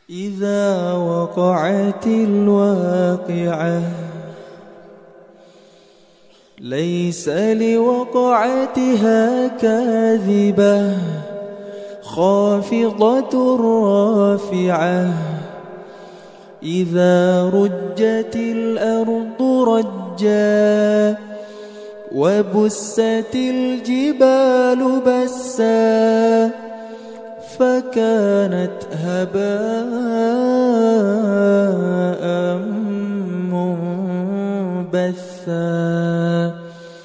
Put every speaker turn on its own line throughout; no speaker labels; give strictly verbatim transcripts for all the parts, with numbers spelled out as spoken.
إذا وقعت الواقعة ليس لوقعتها كاذبة خافضة رافعة إذا رجت الأرض رجا وبست الجبال بسا فكانت هباء منبثا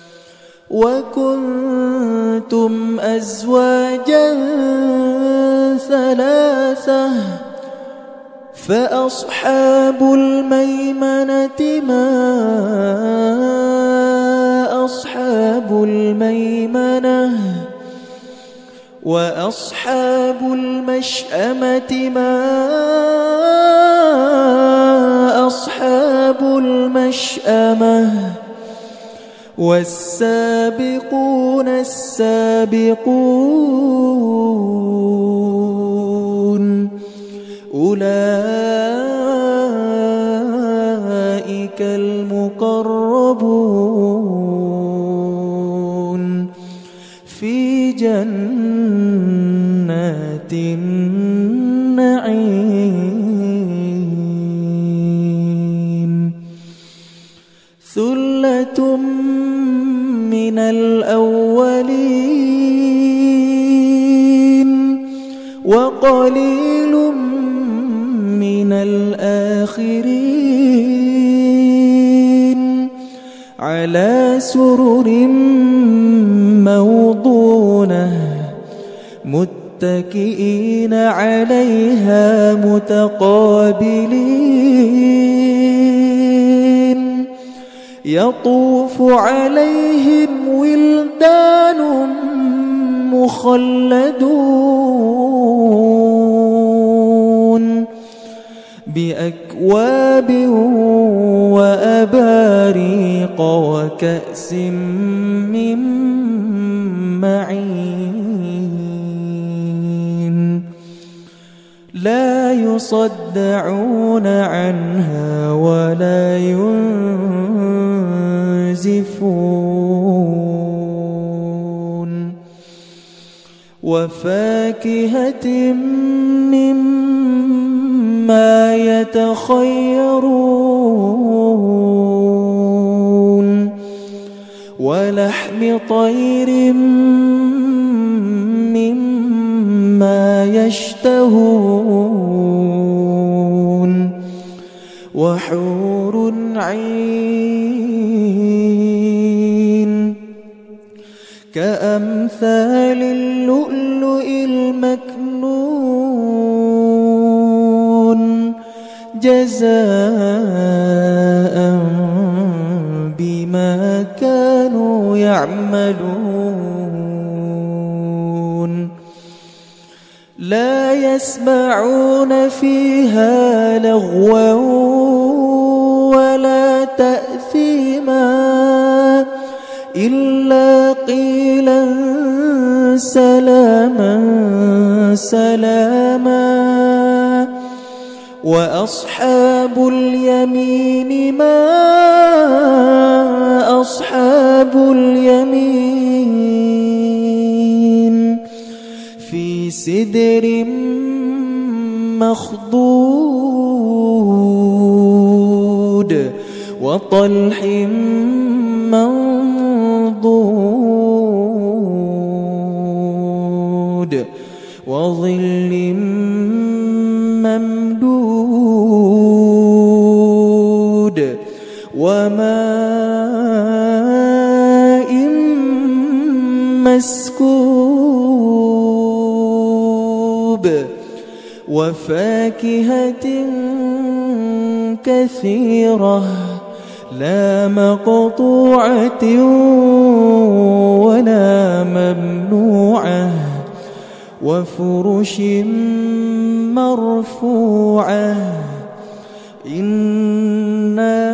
وكنتم أزواجا ثلاثة فأصحاب الميمنة ما أصحاب الميمنة وأصحاب المشأمة ما أصحاب المشأمة والسابقون السابقون أولئك المقربون في جنات النعيم ثلة من الأولين وقليل من الآخرين على سرر موضونة متكئين عليها متقابلين يطوف عليهم ولدان مخلدون بأكواب وأباريق وكأس من معين لا يصدعون عنها ولا ينزفون وفاكهة مما يتخيرون ولحم طير مما يشتهون وحور عين كأمثال اللؤلؤ المكنون جزاء بما كانوا يعملون لا يسمعون فيها لغوا ولا تأثيما إلا قيلا سلاما سلاما وأصحاب اليمين ما أصحاب اليمين في سدر مخضود وطلح منضود وظل ممدود وماء مسكوب وفاكهة كثيرة لا مقطوعة ولا ممنوعة وفرش مرفوعة إنا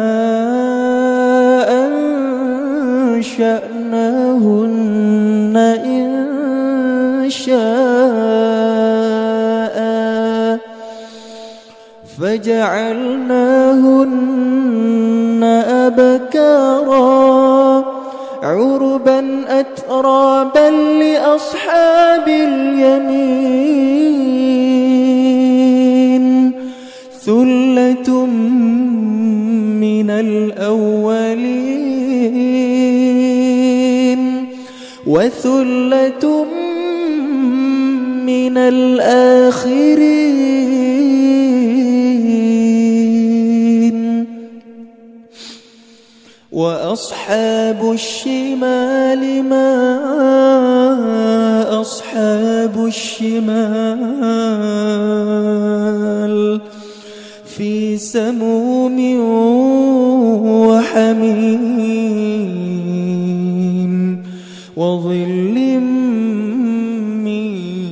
أنشأناهن إن شاء فجعلناهن أبكارا عربا أترابا لأصحاب اليمين ثلة من الأولين وثلة من الآخرين وأصحاب الشمال ما أصحاب الشمال في سموم وحميم وظل من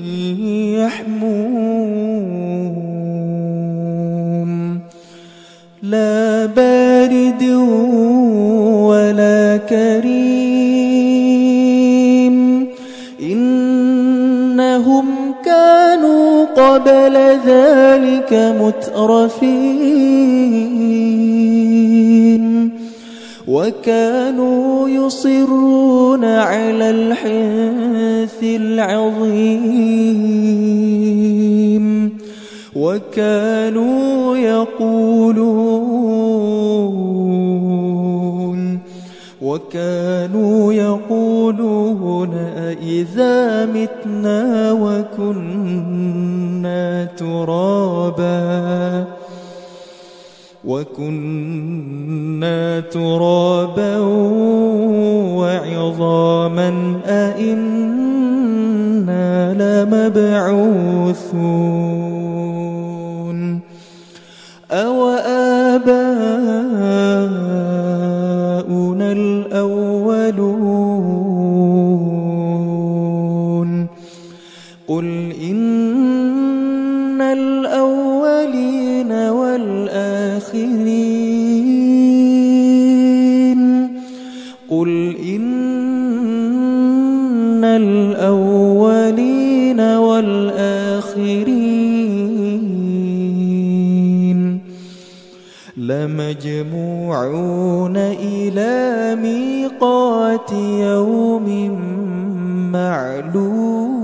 يحموم لا بارد ولا كريم إنهم كانوا قبل ذلك مترفين وكانوا يصرون على الحنث العظيم وكانوا يقولون وكانوا يقولون أإذا متنا وكنا ترابا وكنا ترابا وعظاما أإنا لمبعوثون أو آباؤنا الأولون قل إن الأولين والآخرين قل إن الأولين والآخرين لمجموعون إلى ميقات يوم معلوم